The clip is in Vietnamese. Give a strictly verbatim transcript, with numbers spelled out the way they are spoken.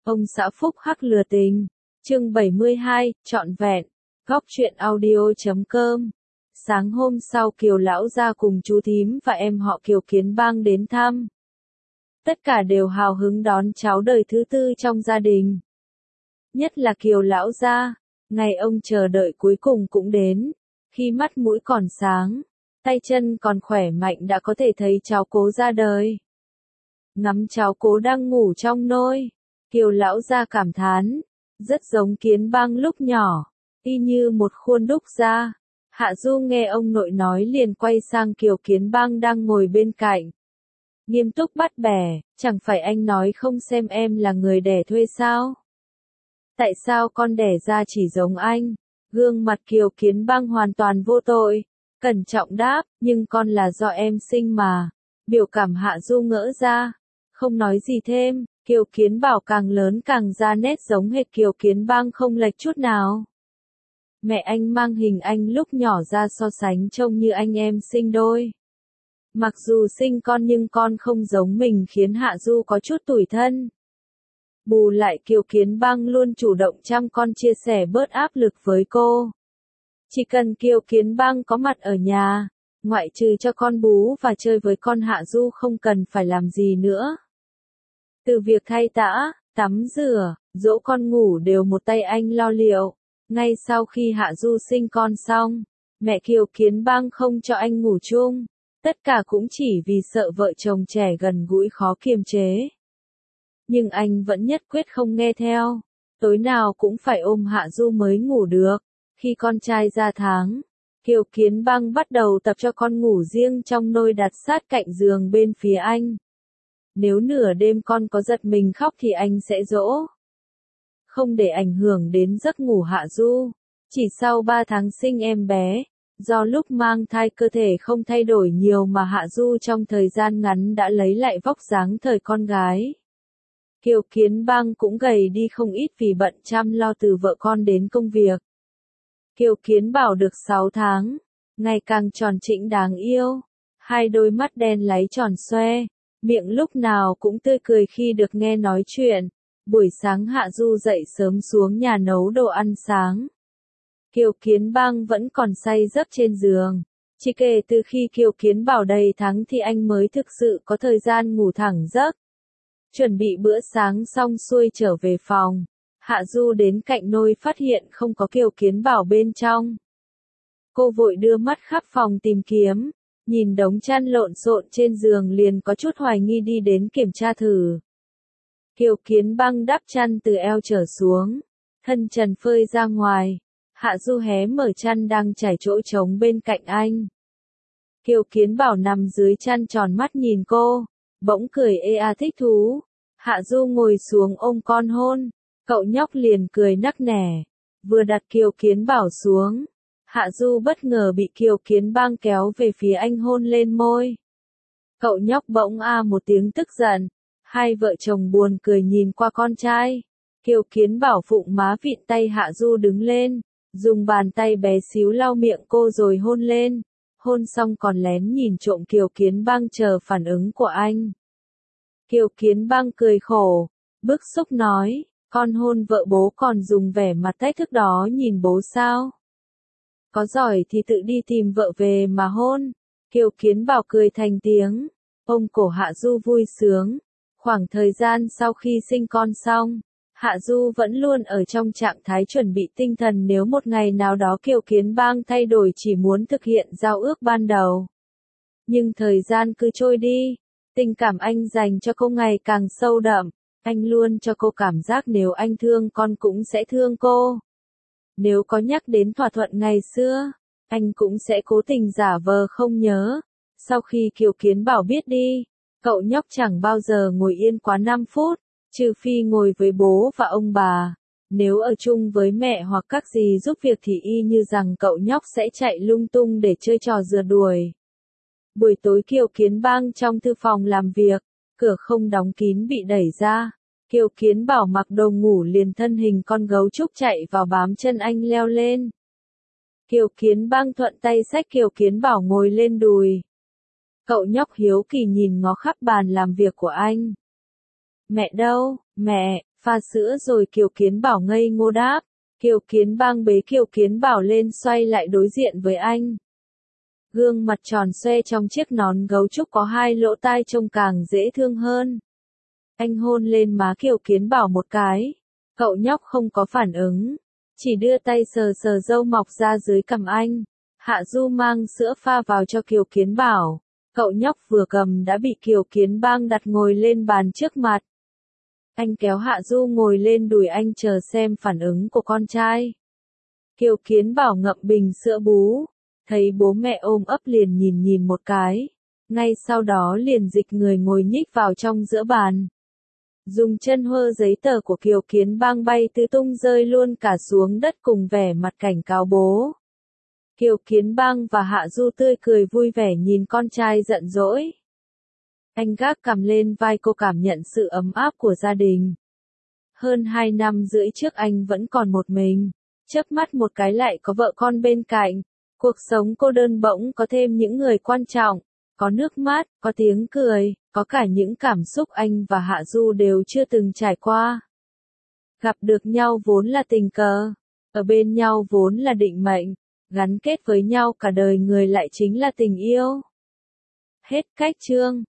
Ông xã phúc hắc lừa tình. Chương bảy mươi hai, trọn vẹn. Góc truyện audio chấm com. Sáng hôm sau Kiều lão gia cùng chú thím và em họ Kiều Kiến Bang đến thăm. Tất cả đều hào hứng đón cháu đời thứ tư trong gia đình. Nhất là Kiều lão gia, ngày ông chờ đợi cuối cùng cũng đến. Khi mắt mũi còn sáng, tay chân còn khỏe mạnh đã có thể thấy cháu Cố ra đời. Ngắm cháu Cố đang ngủ trong nôi, Kiều lão gia cảm thán, rất giống Kiến Bang lúc nhỏ, y như một khuôn đúc ra. Hạ Du nghe ông nội nói liền quay sang Kiều Kiến Bang đang ngồi bên cạnh. Nghiêm túc bắt bẻ, chẳng phải anh nói không xem em là người đẻ thuê sao? Tại sao con đẻ ra chỉ giống anh? Gương mặt Kiều Kiến Bang hoàn toàn vô tội, cẩn trọng đáp, nhưng con là do em sinh mà. Biểu cảm Hạ Du ngỡ ra, không nói gì thêm. Kiều Kiến Bảo càng lớn càng ra nét giống hệt Kiều Kiến Bang không lệch chút nào. Mẹ anh mang hình anh lúc nhỏ ra so sánh trông như anh em sinh đôi. Mặc dù sinh con nhưng con không giống mình khiến Hạ Du có chút tủi thân. Bù lại Kiều Kiến Bang luôn chủ động chăm con chia sẻ bớt áp lực với cô. Chỉ cần Kiều Kiến Bang có mặt ở nhà, ngoại trừ cho con bú và chơi với con Hạ Du không cần phải làm gì nữa. Từ việc thay tã, tắm rửa, dỗ con ngủ đều một tay anh lo liệu. Ngay sau khi Hạ Du sinh con xong, mẹ Kiều Kiến Bang không cho anh ngủ chung. Tất cả cũng chỉ vì sợ vợ chồng trẻ gần gũi khó kiềm chế. Nhưng anh vẫn nhất quyết không nghe theo. Tối nào cũng phải ôm Hạ Du mới ngủ được. Khi con trai ra tháng, Kiều Kiến Bang bắt đầu tập cho con ngủ riêng trong nôi đặt sát cạnh giường bên phía anh. Nếu nửa đêm con có giật mình khóc thì anh sẽ dỗ. Không để ảnh hưởng đến giấc ngủ Hạ Du. Chỉ sau ba tháng sinh em bé, do lúc mang thai cơ thể không thay đổi nhiều mà Hạ Du trong thời gian ngắn đã lấy lại vóc dáng thời con gái. Kiều Kiến Bang cũng gầy đi không ít vì bận chăm lo từ vợ con đến công việc. Kiều Kiến Bảo được sáu tháng, ngày càng tròn trĩnh đáng yêu. Hai đôi mắt đen láy tròn xoe, miệng lúc nào cũng tươi cười khi được nghe nói chuyện. Buổi sáng Hạ Du dậy sớm xuống nhà nấu đồ ăn sáng. Kiều Kiến Bang vẫn còn say giấc trên giường. Chỉ kể từ khi Kiều Kiến Bảo đầy tháng thì anh mới thực sự có thời gian ngủ thẳng giấc. Chuẩn bị bữa sáng xong xuôi trở về phòng. Hạ Du đến cạnh nôi phát hiện không có Kiều Kiến Bảo bên trong. Cô vội đưa mắt khắp phòng tìm kiếm. Nhìn đống chăn lộn xộn trên giường liền có chút hoài nghi đi đến kiểm tra thử. Kiều Kiến Bang đắp chăn từ eo trở xuống. Thân trần phơi ra ngoài. Hạ Du hé mở chăn đang trải chỗ trống bên cạnh anh. Kiều Kiến Bảo nằm dưới chăn tròn mắt nhìn cô, bỗng cười ê a thích thú. Hạ Du ngồi xuống ôm con hôn, cậu nhóc liền cười nắc nẻ. Vừa đặt Kiều Kiến Bảo xuống, Hạ Du bất ngờ bị Kiều Kiến Bang kéo về phía anh hôn lên môi. Cậu nhóc bỗng a một tiếng tức giận, hai vợ chồng buồn cười nhìn qua con trai. Kiều Kiến Bảo phụng má vịn tay Hạ Du đứng lên. Dùng bàn tay bé xíu lau miệng cô rồi hôn lên. Hôn xong còn lén nhìn trộm Kiều Kiến Bang chờ phản ứng của anh. Kiều Kiến Bang cười khổ, bức xúc nói, con hôn vợ bố còn dùng vẻ mặt thách thức đó nhìn bố sao? Có giỏi thì tự đi tìm vợ về mà hôn. Kiều Kiến Bảo cười thành tiếng, ôm cổ Hạ Du vui sướng. Khoảng thời gian sau khi sinh con xong, Hạ Du vẫn luôn ở trong trạng thái chuẩn bị tinh thần nếu một ngày nào đó Kiều Kiến Bang thay đổi chỉ muốn thực hiện giao ước ban đầu. Nhưng thời gian cứ trôi đi, tình cảm anh dành cho cô ngày càng sâu đậm, anh luôn cho cô cảm giác nếu anh thương con cũng sẽ thương cô. Nếu có nhắc đến thỏa thuận ngày xưa, anh cũng sẽ cố tình giả vờ không nhớ. Sau khi Kiều Kiến Bảo biết đi, cậu nhóc chẳng bao giờ ngồi yên quá năm phút. Trừ phi ngồi với bố và ông bà, nếu ở chung với mẹ hoặc các dì giúp việc thì y như rằng cậu nhóc sẽ chạy lung tung để chơi trò rượt đuổi. Buổi tối Kiều Kiến Bang trong thư phòng làm việc, cửa không đóng kín bị đẩy ra. Kiều Kiến Bảo mặc đồ ngủ liền thân hình con gấu trúc chạy vào bám chân anh leo lên. Kiều Kiến Bang thuận tay xách Kiều Kiến Bảo ngồi lên đùi. Cậu nhóc hiếu kỳ nhìn ngó khắp bàn làm việc của anh. Mẹ đâu, mẹ, Pha sữa rồi Kiều Kiến Bảo ngây ngô đáp. Kiều Kiến Bang bế Kiều Kiến Bảo lên xoay lại đối diện với anh. Gương mặt tròn xoe trong chiếc nón gấu trúc có hai lỗ tai trông càng dễ thương hơn. Anh hôn lên má Kiều Kiến Bảo một cái. Cậu nhóc không có phản ứng, chỉ đưa tay sờ sờ râu mọc ra dưới cằm anh. Hạ Du mang sữa pha vào cho Kiều Kiến Bảo. Cậu nhóc vừa cầm đã bị Kiều Kiến Bang đặt ngồi lên bàn trước mặt. Anh kéo Hạ Du ngồi lên đùi anh chờ xem phản ứng của con trai. Kiều Kiến Bảo ngậm bình sữa bú, thấy bố mẹ ôm ấp liền nhìn nhìn một cái. Ngay sau đó liền dịch người ngồi nhích vào trong giữa bàn. Dùng chân hơ giấy tờ của Kiều Kiến Bang bay tứ tung rơi luôn cả xuống đất cùng vẻ mặt cảnh cáo bố. Kiều Kiến Bang và Hạ Du tươi cười vui vẻ nhìn con trai giận dỗi. Anh gác cằm lên vai cô cảm nhận sự ấm áp của gia đình. Hơn hai năm rưỡi trước anh vẫn còn một mình, chớp mắt một cái lại có vợ con bên cạnh. Cuộc sống cô đơn bỗng có thêm những người quan trọng, có nước mắt, có tiếng cười, có cả những cảm xúc anh và Hạ Du đều chưa từng trải qua. Gặp được nhau vốn là tình cờ, ở bên nhau vốn là định mệnh, gắn kết với nhau cả đời người lại chính là tình yêu. Hết cách chương.